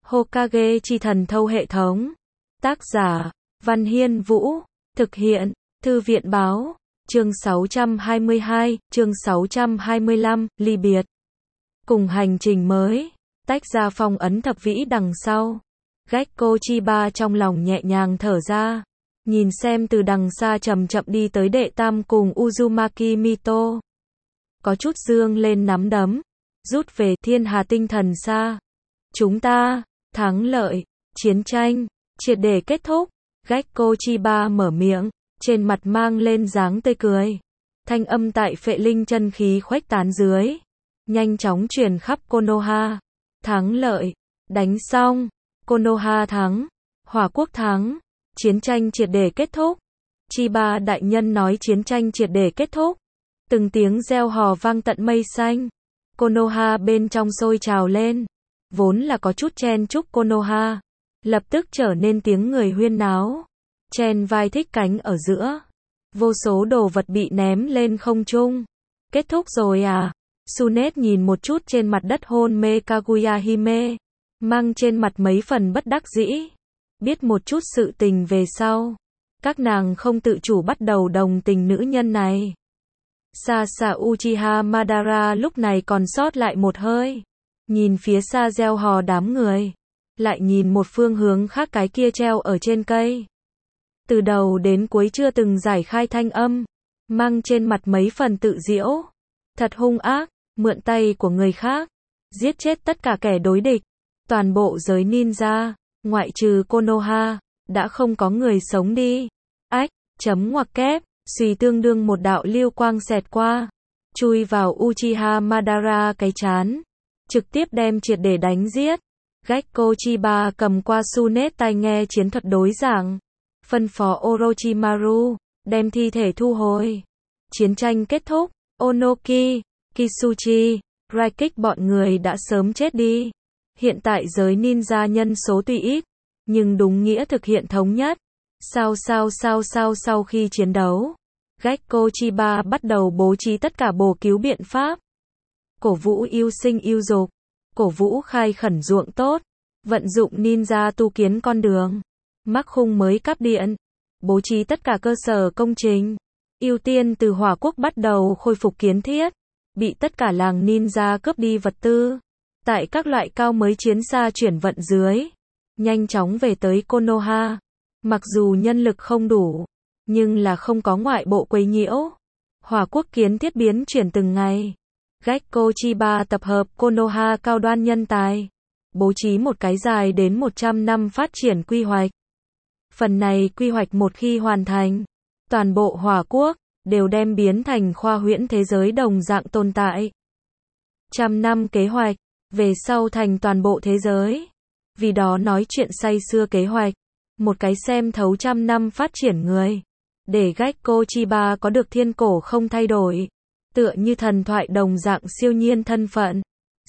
Hokage chi thần thâu hệ thống. Tác giả, Văn Hiên Vũ. Thực hiện, Thư viện Báo. Chương 622, chương 625, ly biệt. Cùng hành trình mới, tách ra phong ấn thập vĩ đằng sau. Gekko Chiba trong lòng nhẹ nhàng thở ra. Nhìn xem từ đằng xa chậm chậm đi tới đệ tam cùng Uzumaki Mito. Có chút dương lên nắm đấm. Rút về thiên hà tinh thần xa. Chúng ta, thắng lợi, chiến tranh, triệt để kết thúc. Gekko Chiba mở miệng, trên mặt mang lên dáng tươi cười. Thanh âm tại phệ linh chân khí khuếch tán dưới. Nhanh chóng truyền khắp Konoha. Thắng lợi, đánh xong, Konoha thắng, Hỏa quốc thắng, chiến tranh triệt để kết thúc. Chiba đại nhân nói chiến tranh triệt để kết thúc. Từng tiếng reo hò vang tận mây xanh. Konoha bên trong sôi trào lên. Vốn là có chút chen chúc Konoha, lập tức trở nên tiếng người huyên náo. Chen vai thích cánh ở giữa. Vô số đồ vật bị ném lên không trung. Kết thúc rồi à? Tsunade nhìn một chút trên mặt đất hôn mê Kaguya Hime, mang trên mặt mấy phần bất đắc dĩ. Biết một chút sự tình về sau, các nàng không tự chủ bắt đầu đồng tình nữ nhân này. Sasa Uchiha Madara lúc này còn sót lại một hơi. Nhìn phía xa reo hò đám người. Lại nhìn một phương hướng khác cái kia treo ở trên cây. Từ đầu đến cuối chưa từng giải khai thanh âm. Mang trên mặt mấy phần tự giễu. Thật hung ác, mượn tay của người khác. Giết chết tất cả kẻ đối địch. Toàn bộ giới ninja, ngoại trừ Konoha, đã không có người sống đi. Ách, chấm ngoặc kép, suy tương đương một đạo lưu quang xẹt qua. Chui vào Uchiha Madara cái chán. Trực tiếp đem triệt để đánh giết. Gekko Chiba cầm qua Tsunade tai nghe chiến thuật đối giảng. Phân phó Orochimaru, đem thi thể thu hồi. Chiến tranh kết thúc, Onoki, Kisuchi, Raikik bọn người đã sớm chết đi. Hiện tại giới ninja nhân số tuy ít, nhưng đúng nghĩa thực hiện thống nhất. Sau khi chiến đấu, Gekko Chiba bắt đầu bố trí tất cả bổ cứu biện pháp. Cổ vũ yêu sinh yêu dục, cổ vũ khai khẩn ruộng tốt, vận dụng ninja tu kiến con đường, mắc khung mới cáp điện, bố trí tất cả cơ sở công trình, ưu tiên từ Hỏa quốc bắt đầu khôi phục kiến thiết, bị tất cả làng ninja cướp đi vật tư, tại các loại cao mới chiến xa chuyển vận dưới, nhanh chóng về tới Konoha. Mặc dù nhân lực không đủ, nhưng là không có ngoại bộ quấy nhiễu. Hỏa quốc kiến thiết biến chuyển từng ngày. Gekko Chiba tập hợp Konoha cao đoan nhân tài, bố trí một cái dài đến 100 năm phát triển quy hoạch. Phần này quy hoạch một khi hoàn thành, toàn bộ Hỏa quốc đều đem biến thành khoa huyễn thế giới đồng dạng tồn tại. 100 năm kế hoạch, về sau thành toàn bộ thế giới. Vì đó nói chuyện say xưa kế hoạch, một cái xem thấu 100 năm phát triển người, để Gekko Chiba có được thiên cổ không thay đổi. Tựa như thần thoại đồng dạng siêu nhiên thân phận.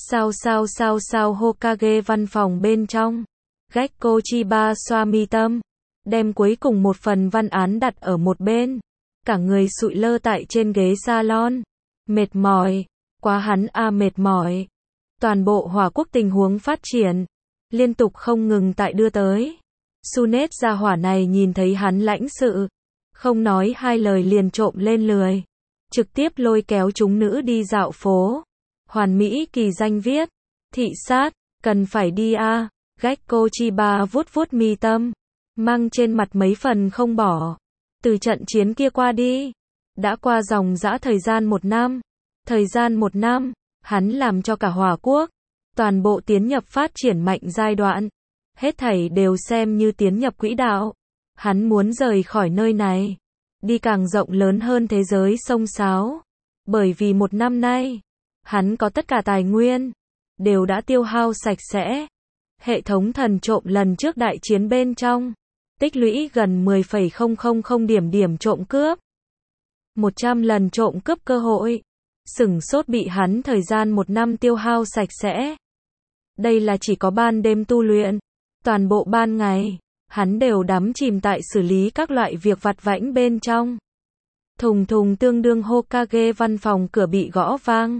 Sao Hokage văn phòng bên trong. Gekko Chiba xoa mi tâm, đem cuối cùng một phần văn án đặt ở một bên. Cả người sụi lơ tại trên ghế salon. Mệt mỏi, quá hắn mệt mỏi. Toàn bộ Hỏa quốc tình huống phát triển, liên tục không ngừng tại đưa tới. Tsunade gia hỏa này nhìn thấy hắn lãnh sự, không nói hai lời liền trộm lên lười. Trực tiếp lôi kéo chúng nữ đi dạo phố. Hoàn mỹ kỳ danh viết. Thị sát, cần phải đi a. Gekko Chiba vuốt vuốt mi tâm, mang trên mặt mấy phần không bỏ. Từ trận chiến kia qua đi, đã qua dòng dã thời gian 1 năm. Thời gian 1 năm, hắn làm cho cả Hỏa quốc, toàn bộ tiến nhập phát triển mạnh giai đoạn. Hết thảy đều xem như tiến nhập quỹ đạo. Hắn muốn rời khỏi nơi này, đi càng rộng lớn hơn thế giới sông sáo. Bởi vì 1 năm nay, hắn có tất cả tài nguyên, đều đã tiêu hao sạch sẽ. Hệ thống thần trộm lần trước đại chiến bên trong, tích lũy gần 10,000 điểm trộm cướp. 100 lần trộm cướp cơ hội, sửng sốt bị hắn thời gian 1 năm tiêu hao sạch sẽ. Đây là chỉ có ban đêm tu luyện, toàn bộ ban ngày, hắn đều đắm chìm tại xử lý các loại việc vặt vãnh bên trong. Thùng thùng tương đương Hokage văn phòng cửa bị gõ vang.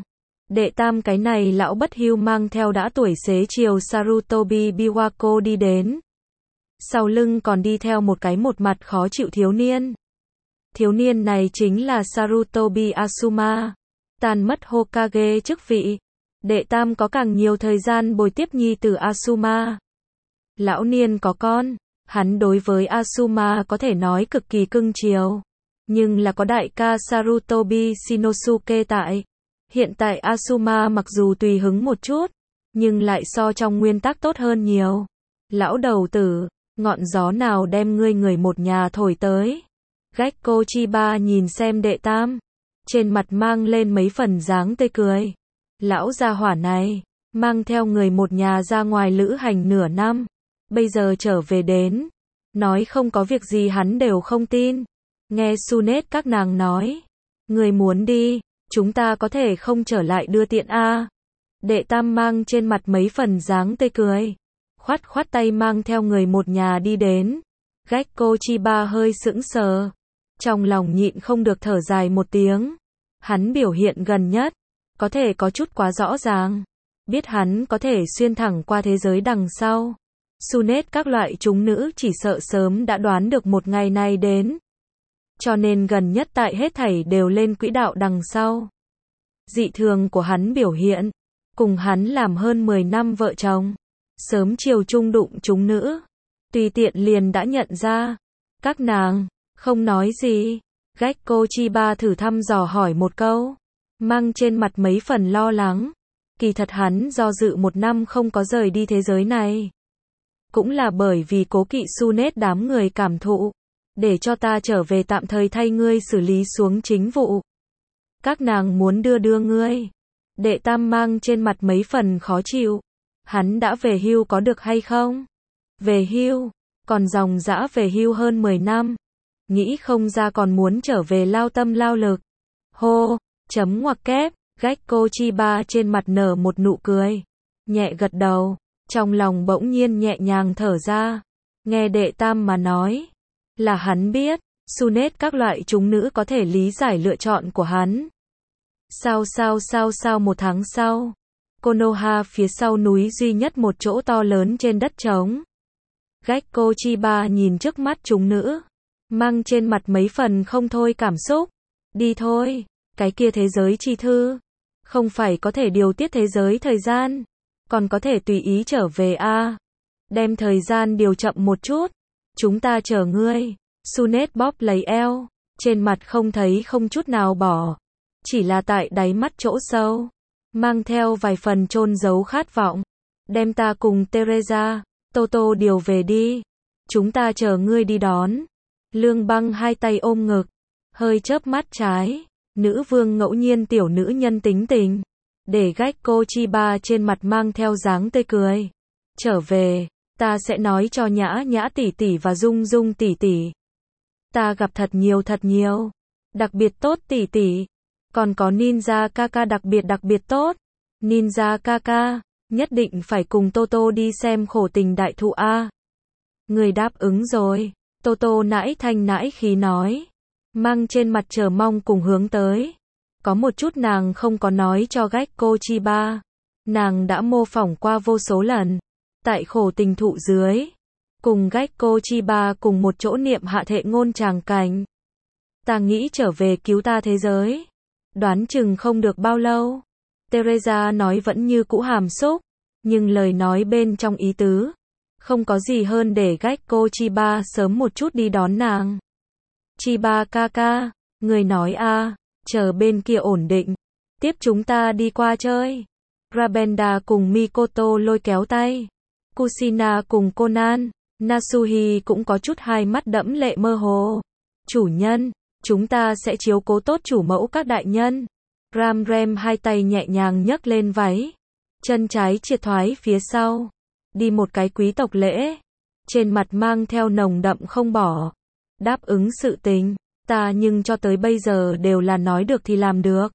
Đệ tam cái này lão bất hưu mang theo đã tuổi xế chiều Sarutobi Biwako đi đến. Sau lưng còn đi theo một cái một mặt khó chịu thiếu niên. Thiếu niên này chính là Sarutobi Asuma, tàn mất Hokage chức vị. Đệ tam có càng nhiều thời gian bồi tiếp nhi tử Asuma. Lão niên có con, hắn đối với Asuma có thể nói cực kỳ cưng chiều. Nhưng là có đại ca Sarutobi Shinosuke tại. Hiện tại Asuma mặc dù tùy hứng một chút, nhưng lại so trong nguyên tắc tốt hơn nhiều. Lão đầu tử, ngọn gió nào đem ngươi người một nhà thổi tới. Gekko Chiba nhìn xem đệ tam, trên mặt mang lên mấy phần dáng tươi cười. Lão gia hỏa này, mang theo người một nhà ra ngoài lữ hành nửa năm, bây giờ trở về đến, nói không có việc gì hắn đều không tin. Nghe Sunet các nàng nói, người muốn đi, chúng ta có thể không trở lại đưa tiện a. Đệ tam mang trên mặt mấy phần dáng tươi cười, khoát khoát tay mang theo người một nhà đi đến. Gekko Chiba hơi sững sờ, trong lòng nhịn không được thở dài một tiếng. Hắn biểu hiện gần nhất, có thể có chút quá rõ ràng, biết hắn có thể xuyên thẳng qua thế giới đằng sau. Sunet các loại chúng nữ chỉ sợ sớm đã đoán được một ngày này đến. Cho nên gần nhất tại hết thảy đều lên quỹ đạo đằng sau. Dị thường của hắn biểu hiện, cùng hắn làm hơn 10 năm vợ chồng, sớm chiều chung đụng chúng nữ, tùy tiện liền đã nhận ra. Các nàng, không nói gì. Gekko Chiba thử thăm dò hỏi một câu, mang trên mặt mấy phần lo lắng. Kỳ thật hắn do dự một năm không có rời đi thế giới này. Cũng là bởi vì cố kỵ Sunet đám người cảm thụ. Để cho ta trở về tạm thời thay ngươi xử lý xuống chính vụ. Các nàng muốn đưa ngươi. Đệ tam mang trên mặt mấy phần khó chịu. Hắn đã về hưu có được hay không? Về hưu, còn dòng dã về hưu hơn 10 năm. Nghĩ không ra còn muốn trở về lao tâm lao lực. Hô, chấm ngoặc kép, Gekko Chiba trên mặt nở một nụ cười. Nhẹ gật đầu, trong lòng bỗng nhiên nhẹ nhàng thở ra. Nghe đệ tam mà nói, là hắn biết, Sunet các loại chúng nữ có thể lý giải lựa chọn của hắn. Sao một tháng sau, Konoha phía sau núi duy nhất một chỗ to lớn trên đất trống. Gekko Chiba nhìn trước mắt chúng nữ, mang trên mặt mấy phần không thôi cảm xúc. Đi thôi, cái kia thế giới chi thư, không phải có thể điều tiết thế giới thời gian, còn có thể tùy ý trở về a. Đem thời gian điều chậm một chút, chúng ta chờ ngươi. Sunet bóp lấy eo, trên mặt không thấy không chút nào bỏ, chỉ là tại đáy mắt chỗ sâu, mang theo vài phần chôn giấu khát vọng. Đem ta cùng Teresa, Toto điều về đi, chúng ta chờ ngươi đi đón. Lương Băng hai tay ôm ngực, hơi chớp mắt trái, nữ vương ngẫu nhiên tiểu nữ nhân tính tình, để Gekko Chiba trên mặt mang theo dáng tươi cười. Trở về, ta sẽ nói cho Nhã Nhã tỷ tỷ và Dung Dung tỷ tỷ. Ta gặp thật nhiều, đặc biệt tốt tỷ tỷ, còn có Ninja Kaka đặc biệt tốt. Ninja Kaka, nhất định phải cùng Toto đi xem khổ tình đại thụ a. Người đáp ứng rồi, Toto nãi thanh nãi khí nói, mang trên mặt chờ mong cùng hướng tới. Có một chút nàng không có nói cho Gekko Chiba, nàng đã mô phỏng qua vô số lần, tại khổ tình thụ dưới, cùng Gekko Chiba cùng một chỗ niệm hạ thệ ngôn tràng cảnh. Ta nghĩ trở về cứu ta thế giới, đoán chừng không được bao lâu. Teresa nói vẫn như cũ hàm xúc, nhưng lời nói bên trong ý tứ, không có gì hơn để Gekko Chiba sớm một chút đi đón nàng. Chiba Kaka, người nói a, chờ bên kia ổn định, tiếp chúng ta đi qua chơi. Rabenda cùng Mikoto lôi kéo tay. Kushina cùng Conan, Nasuhi cũng có chút hai mắt đẫm lệ mơ hồ. Chủ nhân, chúng ta sẽ chiếu cố tốt chủ mẫu các đại nhân. Ramrem hai tay nhẹ nhàng nhấc lên váy, chân trái triệt thoái phía sau, đi một cái quý tộc lễ, trên mặt mang theo nồng đậm không bỏ. Đáp ứng sự tình, ta nhưng cho tới bây giờ đều là nói được thì làm được.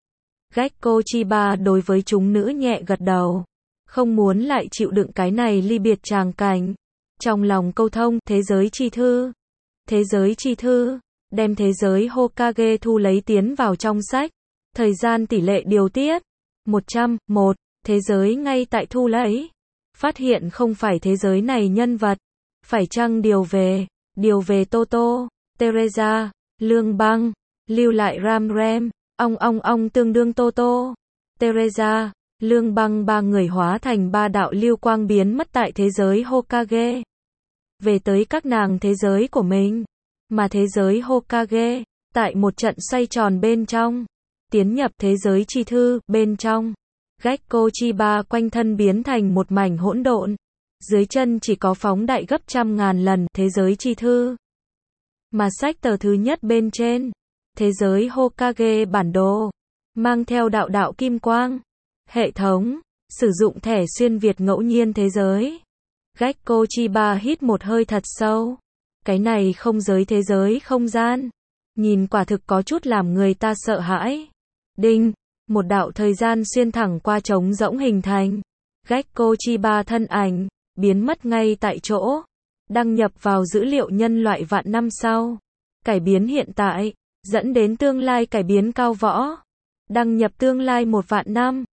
Gekko Chiba đối với chúng nữ nhẹ gật đầu, không muốn lại chịu đựng cái này ly biệt tràng cảnh. Trong lòng câu thông, thế giới chi thư. Thế giới chi thư, đem thế giới Hokage thu lấy tiến vào trong sách. Thời gian tỷ lệ điều tiết, 101. Thế giới ngay tại thu lấy. Phát hiện không phải thế giới này nhân vật. Phải chăng điều về Toto, Teresa, Lương Băng, lưu lại Ram Ram, ong tương đương Toto, Teresa, Lương Băng ba người hóa thành ba đạo lưu quang biến mất tại thế giới Hokage. Về tới các nàng thế giới của mình. Mà thế giới Hokage, tại một trận xoay tròn bên trong, tiến nhập thế giới chi thư, bên trong. Gekko Chiba quanh thân biến thành một mảnh hỗn độn. Dưới chân chỉ có phóng đại gấp trăm ngàn lần thế giới chi thư. Mà sách tờ thứ nhất bên trên, thế giới Hokage bản đồ, mang theo đạo kim quang. Hệ thống, sử dụng thẻ xuyên Việt ngẫu nhiên thế giới. Gekko Chiba hít một hơi thật sâu. Cái này không giới thế giới không gian. Nhìn quả thực có chút làm người ta sợ hãi. Đinh, một đạo thời gian xuyên thẳng qua trống rỗng hình thành. Gekko Chiba thân ảnh, biến mất ngay tại chỗ. Đăng nhập vào dữ liệu nhân loại vạn năm sau. Cải biến hiện tại, dẫn đến tương lai cải biến cao võ. Đăng nhập tương lai 1 vạn năm.